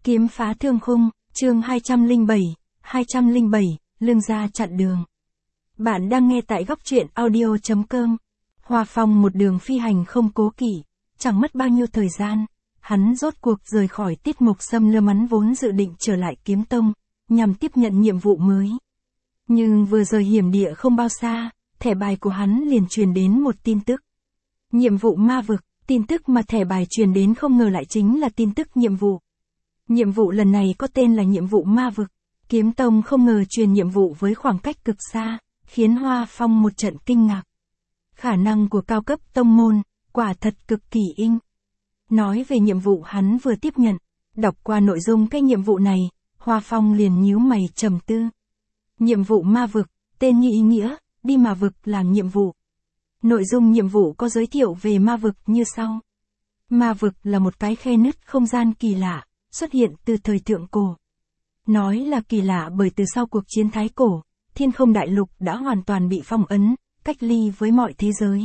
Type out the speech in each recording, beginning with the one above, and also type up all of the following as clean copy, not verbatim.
Kiếm phá thương khung, chương 207, lưng ra chặn đường. Bạn đang nghe tại góc truyện audio.com. Hoa Phong một đường phi hành không cố kỵ, chẳng mất bao nhiêu thời gian, hắn rốt cuộc rời khỏi Tiết Mục Sâm Lơ Mắn vốn dự định trở lại Kiếm Tông, nhằm tiếp nhận nhiệm vụ mới. Nhưng vừa rời hiểm địa không bao xa, thẻ bài của hắn liền truyền đến một tin tức. Nhiệm vụ ma vực, tin tức mà thẻ bài truyền đến không ngờ lại chính là tin tức nhiệm vụ. Nhiệm vụ lần này có tên là nhiệm vụ ma vực. Kiếm Tông không ngờ truyền nhiệm vụ với khoảng cách cực xa, khiến Hoa Phong một trận kinh ngạc. Khả năng của cao cấp tông môn, quả thật cực kỳ inh. Nói về nhiệm vụ hắn vừa tiếp nhận, đọc qua nội dung cái nhiệm vụ này, Hoa Phong liền nhíu mày trầm tư. Nhiệm vụ ma vực, tên như ý nghĩa, đi ma vực làm nhiệm vụ. Nội dung nhiệm vụ có giới thiệu về ma vực như sau. Ma vực là một cái khe nứt không gian kỳ lạ, xuất hiện từ thời thượng cổ. Nói là kỳ lạ bởi từ sau cuộc chiến Thái Cổ, Thiên Không Đại Lục đã hoàn toàn bị phong ấn, cách ly với mọi thế giới.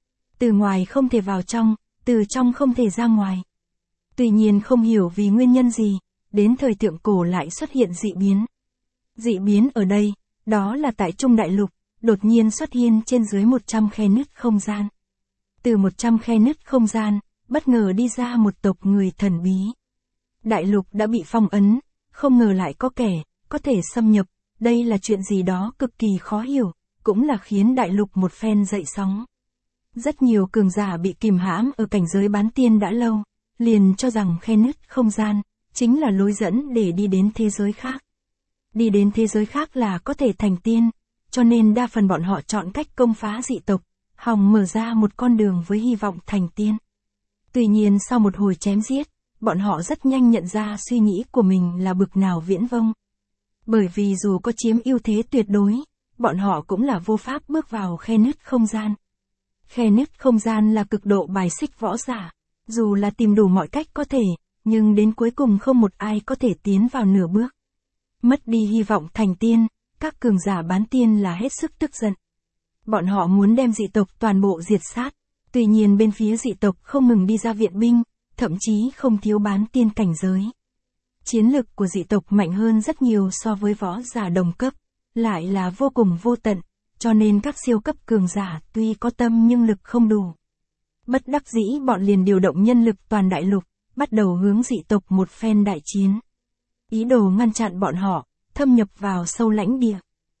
Từ ngoài không thể vào trong, từ trong không thể ra ngoài. Tuy nhiên không hiểu vì nguyên nhân gì, đến thời thượng cổ lại xuất hiện dị biến. Dị biến ở đây, đó là tại Trung Đại Lục, đột nhiên xuất hiện trên dưới 100 khe nứt không gian. Từ 100 khe nứt không gian, bất ngờ đi ra một tộc người thần bí. Đại lục đã bị phong ấn, không ngờ lại có kẻ, có thể xâm nhập, đây là chuyện gì đó cực kỳ khó hiểu, cũng là khiến đại lục một phen dậy sóng. Rất nhiều cường giả bị kìm hãm ở cảnh giới bán tiên đã lâu, liền cho rằng khe nứt không gian, chính là lối dẫn để đi đến thế giới khác. Đi đến thế giới khác là có thể thành tiên, cho nên đa phần bọn họ chọn cách công phá dị tộc, hòng mở ra một con đường với hy vọng thành tiên. Tuy nhiên sau một hồi chém giết, bọn họ rất nhanh nhận ra suy nghĩ của mình là bực nào viễn vông. Bởi vì dù có chiếm ưu thế tuyệt đối, bọn họ cũng là vô pháp bước vào khe nứt không gian. Khe nứt không gian là cực độ bài xích võ giả, dù là tìm đủ mọi cách có thể, nhưng đến cuối cùng không một ai có thể tiến vào nửa bước. Mất đi hy vọng thành tiên, các cường giả bán tiên là hết sức tức giận. Bọn họ muốn đem dị tộc toàn bộ diệt sát, tuy nhiên bên phía dị tộc không ngừng đi ra viện binh, thậm chí không thiếu bán tiên cảnh giới. Chiến lực của dị tộc mạnh hơn rất nhiều so với võ giả đồng cấp, lại là vô cùng vô tận, cho nên các siêu cấp cường giả tuy có tâm nhưng lực không đủ. Bất đắc dĩ bọn liền điều động nhân lực toàn đại lục, bắt đầu hướng dị tộc một phen đại chiến. Ý đồ ngăn chặn bọn họ, thâm nhập vào sâu lãnh địa.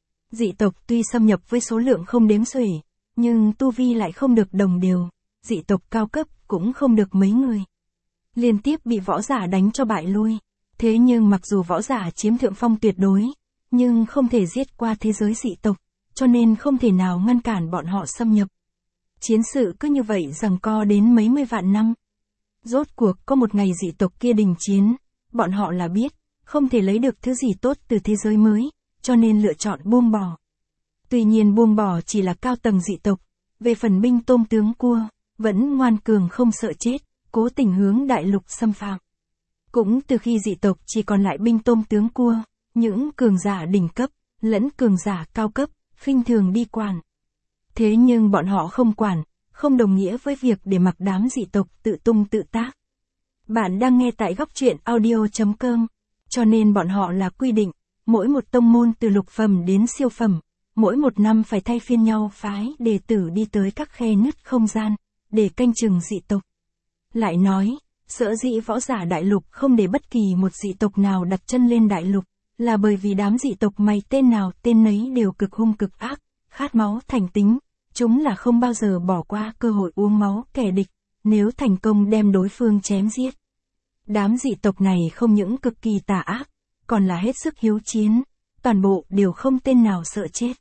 Dị tộc tuy xâm nhập với số lượng không đếm xuể, nhưng tu vi lại không được đồng đều, dị tộc cao cấp cũng không được mấy người. Liên tiếp bị võ giả đánh cho bại lui. Thế nhưng mặc dù võ giả chiếm thượng phong tuyệt đối, nhưng không thể giết qua thế giới dị tộc, cho nên không thể nào ngăn cản bọn họ xâm nhập. Chiến sự cứ như vậy giằng co đến mấy mươi vạn năm. Rốt cuộc có một ngày dị tộc kia đình chiến, bọn họ là biết, không thể lấy được thứ gì tốt từ thế giới mới, cho nên lựa chọn buông bỏ. Tuy nhiên buông bỏ chỉ là cao tầng dị tộc, về phần binh tôm tướng cua, vẫn ngoan cường không sợ chết, cố tình hướng đại lục xâm phạm. Cũng từ khi dị tộc chỉ còn lại binh tôm tướng cua, những cường giả đỉnh cấp, lẫn cường giả cao cấp, khinh thường đi quản. Thế nhưng bọn họ không quản, không đồng nghĩa với việc để mặc đám dị tộc tự tung tự tác. Bạn đang nghe tại góc truyện audio.com, cho nên bọn họ là quy định, mỗi một tông môn từ lục phẩm đến siêu phẩm, mỗi một năm phải thay phiên nhau phái đệ tử đi tới các khe nứt không gian, để canh chừng dị tộc. Lại nói, sở dĩ võ giả đại lục không để bất kỳ một dị tộc nào đặt chân lên đại lục, là bởi vì đám dị tộc mày tên nào tên nấy đều cực hung cực ác, khát máu thành tính, chúng là không bao giờ bỏ qua cơ hội uống máu kẻ địch, nếu thành công đem đối phương chém giết. Đám dị tộc này không những cực kỳ tà ác, còn là hết sức hiếu chiến, toàn bộ đều không tên nào sợ chết.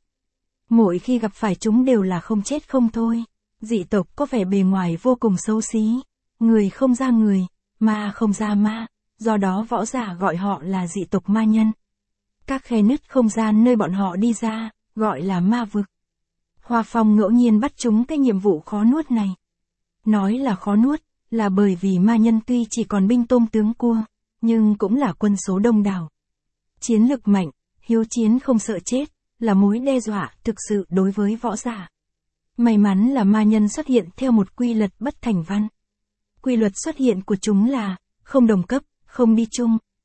Mỗi khi gặp phải chúng đều là không chết không thôi, dị tộc có vẻ bề ngoài vô cùng xấu xí. Người không ra người, ma không ra ma, do đó võ giả gọi họ là dị tộc ma nhân. Các khe nứt không gian nơi bọn họ đi ra, gọi là ma vực. Hoa Phong ngẫu nhiên bắt chúng cái nhiệm vụ khó nuốt này. Nói là khó nuốt, là bởi vì ma nhân tuy chỉ còn binh tôm tướng cua, nhưng cũng là quân số đông đảo. Chiến lực mạnh, hiếu chiến không sợ chết, là mối đe dọa thực sự đối với võ giả. May mắn là ma nhân xuất hiện theo một quy luật bất thành văn. Quy luật xuất hiện của chúng là, không đồng cấp, không đi chung.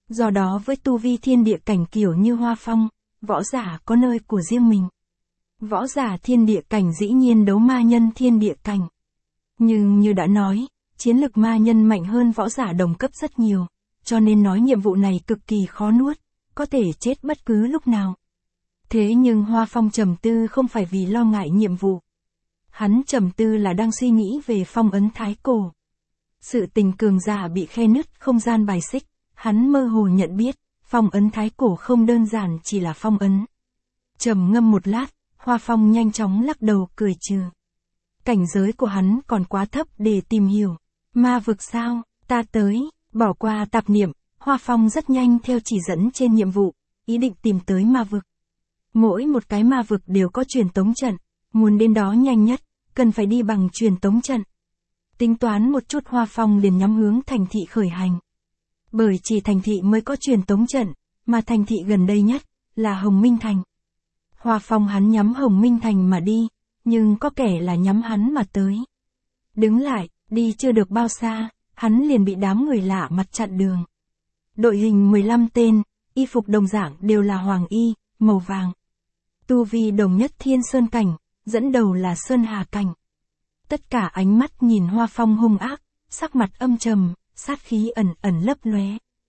Do đó với tu vi thiên địa cảnh kiểu như Hoa Phong, võ giả có nơi của riêng mình. Võ giả thiên địa cảnh dĩ nhiên đấu ma nhân thiên địa cảnh. Nhưng như đã nói, chiến lực ma nhân mạnh hơn võ giả đồng cấp rất nhiều, cho nên nói nhiệm vụ này cực kỳ khó nuốt, có thể chết bất cứ lúc nào. Thế nhưng Hoa Phong trầm tư không phải vì lo ngại nhiệm vụ. Hắn trầm tư là đang suy nghĩ về phong ấn thái cổ. Sự tình cường giả bị khe nứt không gian bài xích, hắn mơ hồ nhận biết, phong ấn thái cổ không đơn giản chỉ là phong ấn. Trầm ngâm một lát, Hoa Phong nhanh chóng lắc đầu cười trừ. Cảnh giới của hắn còn quá thấp để tìm hiểu. Ma vực sao, ta tới, bỏ qua tạp niệm, Hoa Phong rất nhanh theo chỉ dẫn trên nhiệm vụ, ý định tìm tới ma vực. Mỗi một cái ma vực đều có truyền tống trận, muốn đến đó nhanh nhất, cần phải đi bằng truyền tống trận. Tính toán một chút Hoa Phong liền nhắm hướng thành thị khởi hành. Bởi chỉ thành thị mới có truyền tống trận, mà thành thị gần đây nhất là Hồng Minh Thành. Hoa Phong hắn nhắm Hồng Minh Thành mà đi, nhưng có kẻ là nhắm hắn mà tới. Đứng lại, đi chưa được bao xa, hắn liền bị đám người lạ mặt chặn đường. Đội hình 15 tên, y phục đồng dạng đều là hoàng y, màu vàng. Tu vi đồng nhất Thiên Sơn cảnh, dẫn đầu là Sơn Hà cảnh. Tất cả ánh mắt nhìn Hoa Phong hung ác, sắc mặt âm trầm, sát khí ẩn ẩn lấp lóe.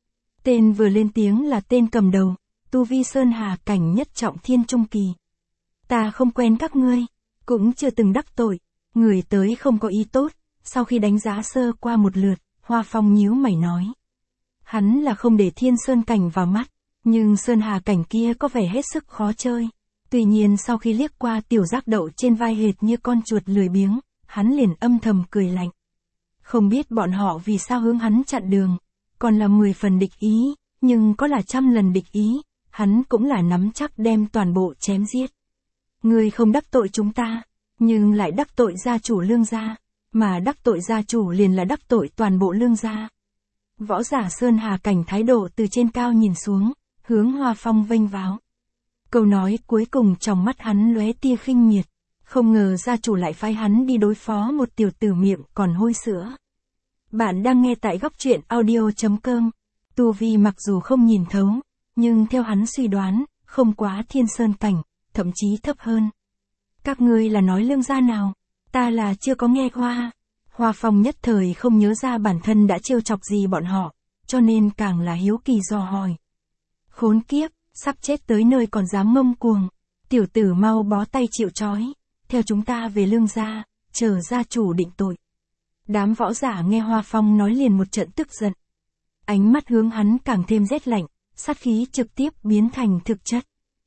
Tên vừa lên tiếng là tên cầm đầu, tu vi Sơn Hà cảnh nhất trọng thiên trung kỳ. Ta không quen các ngươi, cũng chưa từng đắc tội, người tới không có ý tốt, sau khi đánh giá sơ qua một lượt, Hoa Phong nhíu mày nói. Hắn là không để Thiên Sơn cảnh vào mắt, nhưng Sơn Hà cảnh kia có vẻ hết sức khó chơi. Tuy nhiên sau khi liếc qua tiểu giác đậu trên vai hệt như con chuột lười biếng, hắn liền âm thầm cười lạnh. Không biết bọn họ vì sao hướng hắn chặn đường, còn là 10 phần địch ý, nhưng có là 100 lần địch ý, hắn cũng là nắm chắc đem toàn bộ chém giết. Ngươi không đắc tội chúng ta, nhưng lại đắc tội gia chủ Lương gia, mà đắc tội gia chủ liền là đắc tội toàn bộ Lương gia. Võ giả Sơn Hà cảnh thái độ từ trên cao nhìn xuống, hướng Hoa Phong vênh váo. Câu nói cuối cùng trong mắt hắn lóe tia khinh miệt, không ngờ gia chủ lại phái hắn đi đối phó một tiểu tử miệng còn hôi sữa. Bạn đang nghe tại góc truyện audio.com. Tu vi mặc dù không nhìn thấu, nhưng theo hắn suy đoán, không quá Thiên Sơn cảnh, thậm chí thấp hơn. Các ngươi là nói Lương gia nào? Ta là chưa có nghe qua. Hoa Phong nhất thời không nhớ ra bản thân đã trêu chọc gì bọn họ, cho nên càng là hiếu kỳ dò hỏi. Khốn kiếp, sắp chết tới nơi còn dám ngông cuồng. Tiểu tử mau bó tay chịu trói, theo chúng ta về Lương gia, chờ gia chủ định tội. Đám võ giả nghe Hoa Phong nói liền một trận tức giận. Ánh mắt hướng hắn càng thêm rét lạnh, sát khí trực tiếp biến thành thực chất.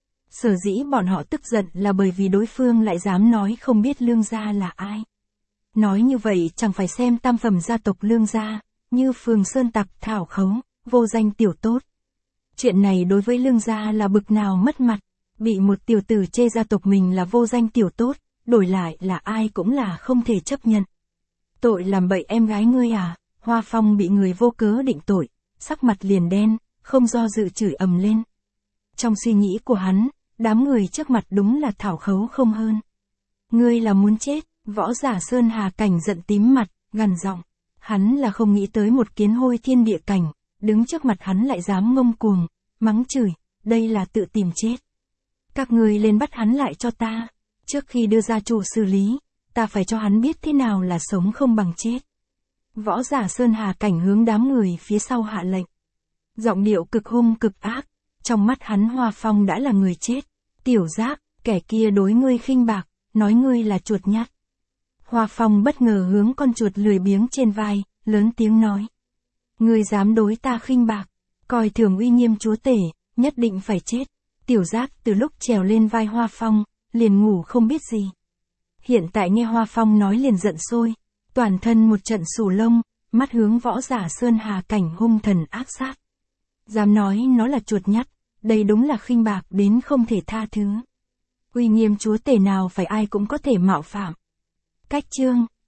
Sở dĩ bọn họ tức giận là bởi vì đối phương lại dám nói không biết Lương gia là ai. Nói như vậy chẳng phải xem tam phẩm gia tộc Lương gia, như Phường Sơn Tặc Thảo Khấu, vô danh tiểu tốt. Chuyện này đối với Lương gia là bực nào mất mặt, bị một tiểu tử chê gia tộc mình là vô danh tiểu tốt, đổi lại là ai cũng là không thể chấp nhận. Tội làm bậy em gái ngươi à? Hoa Phong bị người vô cớ định tội, sắc mặt liền đen, không do dự chửi ầm lên. Trong suy nghĩ của hắn, đám người trước mặt đúng là Thảo Khấu không hơn. Ngươi là muốn chết, võ giả Sơn Hà cảnh giận tím mặt, gằn giọng. Hắn là không nghĩ tới một kiến hôi thiên địa cảnh, đứng trước mặt hắn lại dám ngông cuồng, mắng chửi, đây là tự tìm chết. Các ngươi lên bắt hắn lại cho ta, trước khi đưa gia chủ xử lý, ta phải cho hắn biết thế nào là sống không bằng chết. Võ giả Sơn Hà cảnh hướng đám người phía sau hạ lệnh. Giọng điệu cực hung cực ác, trong mắt hắn Hoa Phong đã là người chết. Tiểu giác, kẻ kia đối ngươi khinh bạc, nói ngươi là chuột nhắt. Hoa Phong bất ngờ hướng con chuột lười biếng trên vai, lớn tiếng nói. Ngươi dám đối ta khinh bạc, coi thường uy nghiêm chúa tể, nhất định phải chết. Tiểu giác từ lúc trèo lên vai Hoa Phong, liền ngủ không biết gì. Hiện tại nghe Hoa Phong nói liền giận sôi, toàn thân một trận sù lông, mắt hướng võ giả Sơn Hà cảnh hung thần ác sát. Dám nói nó là chuột nhắt, đây đúng là khinh bạc đến không thể tha thứ. Uy nghiêm chúa tể nào phải ai cũng có thể mạo phạm. Cách chương